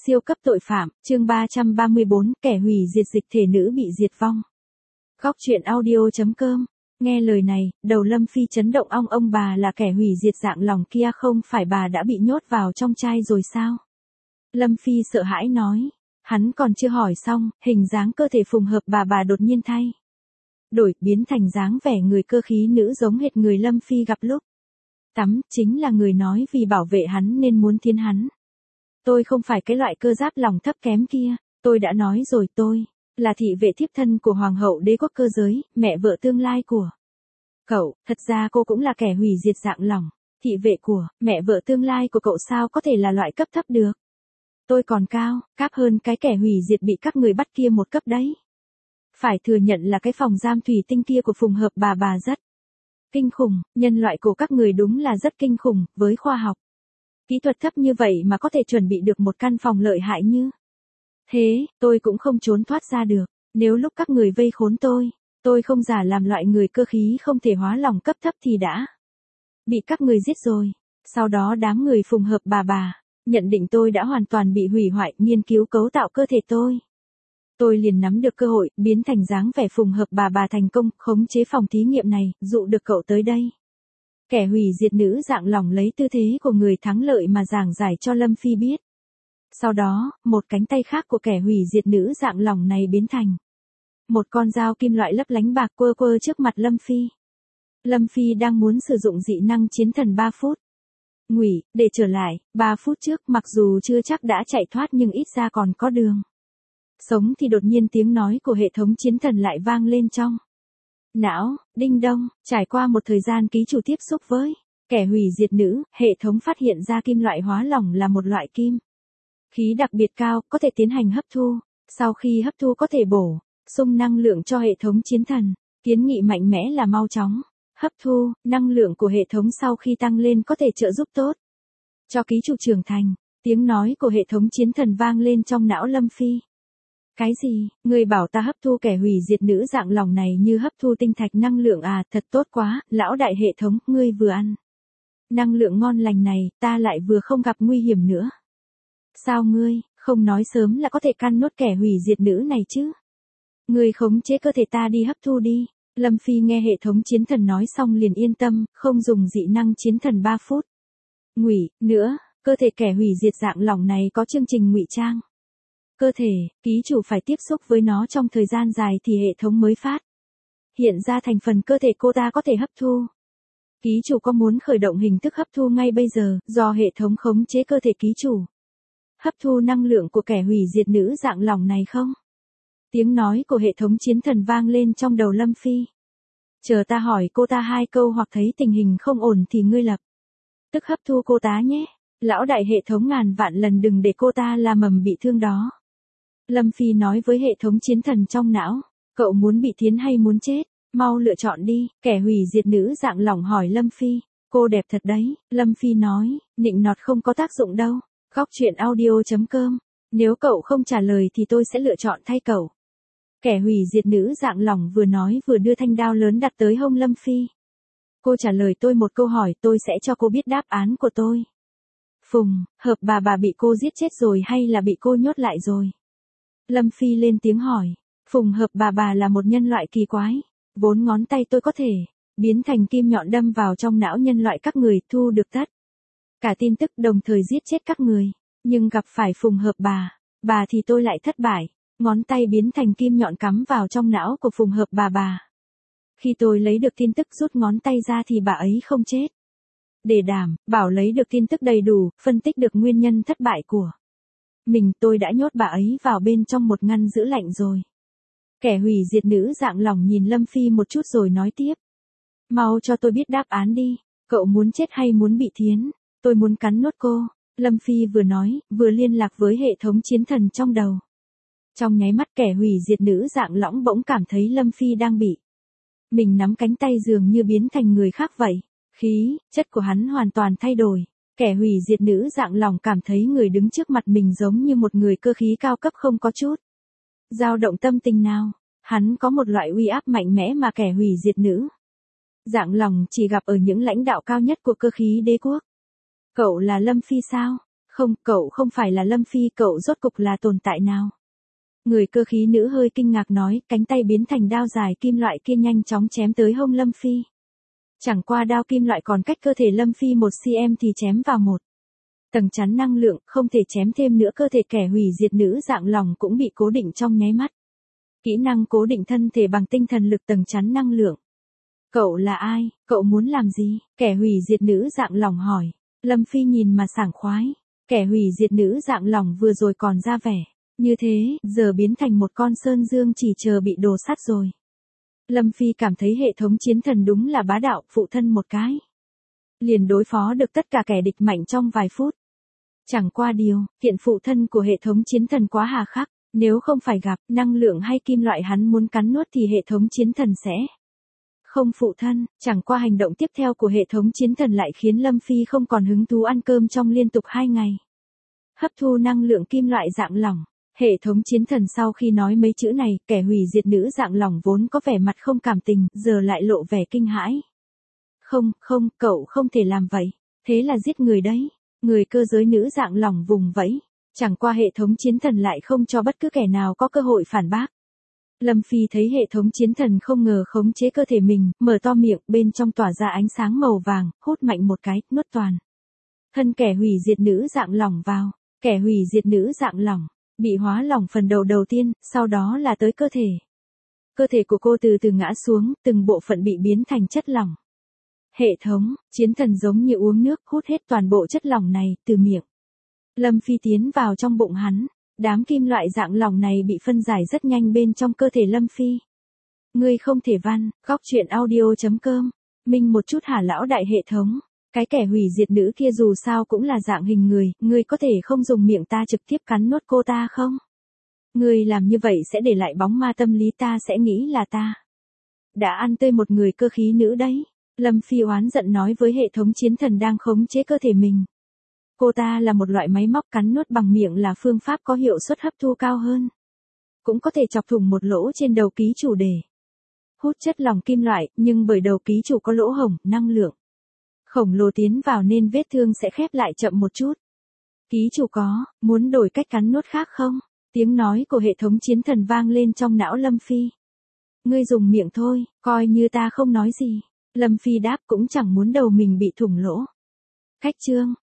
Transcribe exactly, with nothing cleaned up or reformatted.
Siêu cấp tội phạm, chương ba trăm ba mươi bốn, kẻ hủy diệt dịch thể nữ bị diệt vong. Góc truyện audio chấm com. Nghe lời này, đầu Lâm Phi chấn động, ong ông bà là kẻ hủy diệt dạng lòng kia, không phải bà đã bị nhốt vào trong chai rồi sao? Lâm Phi sợ hãi nói. Hắn còn chưa hỏi xong, hình dáng cơ thể phùng hợp bà bà đột nhiên thay đổi, biến thành dáng vẻ người cơ khí nữ giống hệt người Lâm Phi gặp lúc tắm, chính là người nói vì bảo vệ hắn nên muốn thiến hắn. Tôi không phải cái loại cơ giáp lòng thấp kém kia, tôi đã nói rồi, tôi là thị vệ thiếp thân của hoàng hậu đế quốc cơ giới, mẹ vợ tương lai của cậu. Thật ra cô cũng là kẻ hủy diệt dạng lòng. Thị vệ của mẹ vợ tương lai của cậu sao có thể là loại cấp thấp được? Tôi còn cao, cáp hơn cái kẻ hủy diệt bị các người bắt kia một cấp đấy. Phải thừa nhận là cái phòng giam thủy tinh kia của phùng hợp bà bà rất kinh khủng, nhân loại của các người đúng là rất kinh khủng, với khoa học kỹ thuật thấp như vậy mà có thể chuẩn bị được một căn phòng lợi hại như thế, tôi cũng không trốn thoát ra được. Nếu lúc các người vây khốn tôi, tôi không giả làm loại người cơ khí không thể hóa lòng cấp thấp thì đã bị các người giết rồi. Sau đó đám người phùng hợp bà bà nhận định tôi đã hoàn toàn bị hủy hoại, nghiên cứu cấu tạo cơ thể tôi. Tôi liền nắm được cơ hội, biến thành dáng vẻ phùng hợp bà bà, thành công khống chế phòng thí nghiệm này, dụ được cậu tới đây. Kẻ hủy diệt nữ dạng lòng lấy tư thế của người thắng lợi mà giảng giải cho Lâm Phi biết. Sau đó, một cánh tay khác của kẻ hủy diệt nữ dạng lòng này biến thành một con dao kim loại lấp lánh bạc quơ quơ trước mặt Lâm Phi. Lâm Phi đang muốn sử dụng dị năng chiến thần ba phút ngụy để trở lại. Ba phút trước mặc dù chưa chắc đã chạy thoát nhưng ít ra còn có đường sống, thì đột nhiên tiếng nói của hệ thống chiến thần lại vang lên trong não. Đinh đông. Trải qua một thời gian ký chủ tiếp xúc với kẻ hủy diệt nữ, hệ thống phát hiện ra kim loại hóa lỏng là một loại kim khí đặc biệt cao, có thể tiến hành hấp thu. Sau khi hấp thu có thể bổ sung năng lượng cho hệ thống chiến thần. Kiến nghị mạnh mẽ là mau chóng hấp thu. Năng lượng của hệ thống sau khi tăng lên có thể trợ giúp tốt cho ký chủ trưởng thành. Tiếng nói của hệ thống chiến thần vang lên trong não Lâm Phi. Cái gì? Người bảo ta hấp thu kẻ hủy diệt nữ dạng lòng này như hấp thu tinh thạch năng lượng à? Thật tốt quá, lão đại hệ thống, ngươi vừa ăn năng lượng ngon lành này, ta lại vừa không gặp nguy hiểm nữa. Sao ngươi không nói sớm là có thể căn nuốt kẻ hủy diệt nữ này chứ? Ngươi khống chế cơ thể ta đi hấp thu đi. Lâm Phi nghe hệ thống chiến thần nói xong liền yên tâm, không dùng dị năng chiến thần ba phút ngụy nữa. Cơ thể kẻ hủy diệt dạng lòng này có chương trình ngụy trang cơ thể, ký chủ phải tiếp xúc với nó trong thời gian dài thì hệ thống mới phát hiện ra thành phần cơ thể cô ta có thể hấp thu. Ký chủ có muốn khởi động hình thức hấp thu ngay bây giờ, do hệ thống khống chế cơ thể ký chủ hấp thu năng lượng của kẻ hủy diệt nữ dạng lòng này không? Tiếng nói của hệ thống chiến thần vang lên trong đầu Lâm Phi. Chờ ta hỏi cô ta hai câu, hoặc thấy tình hình không ổn thì ngươi lập tức hấp thu cô ta nhé. Lão đại hệ thống, ngàn vạn lần đừng để cô ta là mầm bị thương đó. Lâm Phi nói với hệ thống chiến thần trong não. Cậu muốn bị thiến hay muốn chết? Mau lựa chọn đi. Kẻ hủy diệt nữ dạng lỏng hỏi Lâm Phi. Cô đẹp thật đấy. Lâm Phi nói. Nịnh nọt không có tác dụng đâu. Góc truyện audio chấm com. Nếu cậu không trả lời thì tôi sẽ lựa chọn thay cậu. Kẻ hủy diệt nữ dạng lỏng vừa nói vừa đưa thanh đao lớn đặt tới hông Lâm Phi. Cô trả lời tôi một câu hỏi, tôi sẽ cho cô biết đáp án của tôi. Phùng hợp bà bà bị cô giết chết rồi hay là bị cô nhốt lại rồi? Lâm Phi lên tiếng hỏi. Phùng hợp bà bà là một nhân loại kỳ quái. Bốn ngón tay tôi có thể biến thành kim nhọn đâm vào trong não nhân loại các người, thu được tất cả tin tức, đồng thời giết chết các người. Nhưng gặp phải phùng hợp bà bà thì tôi lại thất bại. Ngón tay biến thành kim nhọn cắm vào trong não của phùng hợp bà bà. Khi tôi lấy được tin tức rút ngón tay ra thì bà ấy không chết. Để đảm bảo lấy được tin tức đầy đủ, phân tích được nguyên nhân thất bại của mình, tôi đã nhốt bà ấy vào bên trong một ngăn giữ lạnh rồi. Kẻ hủy diệt nữ dạng lòng nhìn Lâm Phi một chút rồi nói tiếp. Mau cho tôi biết đáp án đi. Cậu muốn chết hay muốn bị thiến? Tôi muốn cắn nuốt cô. Lâm Phi vừa nói, vừa liên lạc với hệ thống chiến thần trong đầu. Trong nháy mắt kẻ hủy diệt nữ dạng lõng bỗng cảm thấy Lâm Phi đang bị mình nắm cánh tay dường như biến thành người khác vậy. Khí chất của hắn hoàn toàn thay đổi. Kẻ hủy diệt nữ dạng lòng cảm thấy người đứng trước mặt mình giống như một người cơ khí cao cấp, không có chút dao động tâm tình nào. Hắn có một loại uy áp mạnh mẽ mà kẻ hủy diệt nữ dạng lòng chỉ gặp ở những lãnh đạo cao nhất của cơ khí đế quốc. Cậu là Lâm Phi sao? Không, cậu không phải là Lâm Phi, cậu rốt cục là tồn tại nào? Người cơ khí nữ hơi kinh ngạc nói, cánh tay biến thành đao dài kim loại kia nhanh chóng chém tới hông Lâm Phi. Chẳng qua đao kim loại còn cách cơ thể Lâm Phi một xăng-ti-mét thì chém vào một tầng chắn năng lượng, không thể chém thêm nữa, cơ thể kẻ hủy diệt nữ dạng lòng cũng bị cố định trong nháy mắt. Kỹ năng cố định thân thể bằng tinh thần lực tầng chắn năng lượng. Cậu là ai, cậu muốn làm gì? Kẻ hủy diệt nữ dạng lòng hỏi. Lâm Phi nhìn mà sảng khoái. Kẻ hủy diệt nữ dạng lòng vừa rồi còn ra vẻ như thế, giờ biến thành một con sơn dương chỉ chờ bị đồ sắt rồi. Lâm Phi cảm thấy hệ thống chiến thần đúng là bá đạo, phụ thân một cái liền đối phó được tất cả kẻ địch mạnh trong vài phút. Chẳng qua điều, hiện phụ thân của hệ thống chiến thần quá hà khắc, nếu không phải gặp năng lượng hay kim loại hắn muốn cắn nuốt thì hệ thống chiến thần sẽ không phụ thân. Chẳng qua hành động tiếp theo của hệ thống chiến thần lại khiến Lâm Phi không còn hứng thú ăn cơm trong liên tục hai ngày. Hấp thu năng lượng kim loại dạng lỏng. Hệ thống chiến thần sau khi nói mấy chữ này, kẻ hủy diệt nữ dạng lỏng vốn có vẻ mặt không cảm tình, giờ lại lộ vẻ kinh hãi. Không, không, cậu không thể làm vậy. Thế là giết người đấy. Người cơ giới nữ dạng lỏng vùng vẫy. Chẳng qua hệ thống chiến thần lại không cho bất cứ kẻ nào có cơ hội phản bác. Lâm Phi thấy hệ thống chiến thần không ngờ khống chế cơ thể mình, mở to miệng, bên trong tỏa ra ánh sáng màu vàng, hút mạnh một cái, nuốt toàn thân kẻ hủy diệt nữ dạng lỏng vào. Kẻ hủy diệt nữ dạng lỏng bị hóa lỏng phần đầu đầu tiên, sau đó là tới cơ thể. Cơ thể của cô từ từ ngã xuống, từng bộ phận bị biến thành chất lỏng. Hệ thống chiến thần giống như uống nước, hút hết toàn bộ chất lỏng này từ miệng Lâm Phi tiến vào trong bụng hắn. Đám kim loại dạng lỏng này bị phân giải rất nhanh bên trong cơ thể Lâm Phi. Ngươi không thể văn, góc truyện audio.com. Minh một chút hả lão đại hệ thống. Cái kẻ hủy diệt nữ kia dù sao cũng là dạng hình người, ngươi có thể không dùng miệng ta trực tiếp cắn nuốt cô ta không? Ngươi làm như vậy sẽ để lại bóng ma tâm lý, ta sẽ nghĩ là ta đã ăn tươi một người cơ khí nữ đấy. Lâm Phi oán giận nói với hệ thống chiến thần đang khống chế cơ thể mình. Cô ta là một loại máy móc, cắn nuốt bằng miệng là phương pháp có hiệu suất hấp thu cao hơn. Cũng có thể chọc thủng một lỗ trên đầu ký chủ để hút chất lỏng kim loại, nhưng bởi đầu ký chủ có lỗ hổng, năng lượng khổng lồ tiến vào nên vết thương sẽ khép lại chậm một chút. Ký chủ có muốn đổi cách cắn nuốt khác không? Tiếng nói của hệ thống chiến thần vang lên trong não Lâm Phi. Ngươi dùng miệng thôi, coi như ta không nói gì. Lâm Phi đáp cũng chẳng muốn đầu mình bị thủng lỗ. Khách chương.